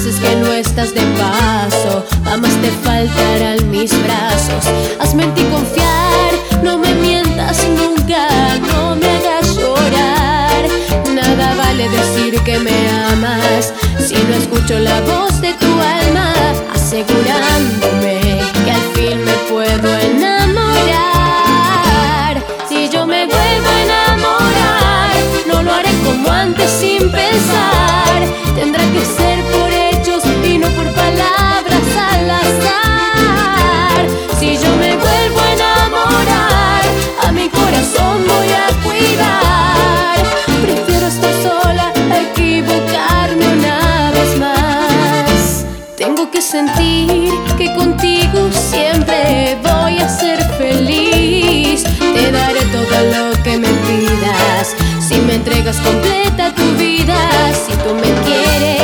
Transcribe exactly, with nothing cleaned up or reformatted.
veces que no estás de paso, jamás te faltarán mis brazos. Hazme en ti confiar, no me mientas nunca, no me hagas llorar. Nada vale decir que me amas si no escucho la voz de tu alma, asegurándome que al fin me puedo enamorar. Si yo me vuelvo a enamorar, no lo haré como antes sin pensar. Tendrá que ser por hechos y no por palabras al azar. Si yo me vuelvo a enamorar, a mi corazón voy a cuidar. Prefiero estar sola a equivocarme una vez más. Tengo que sentir que contigo siempre voy a ser feliz. Te daré todo lo que me pidas, si me entregas completa tu vida. Si tú me quieres,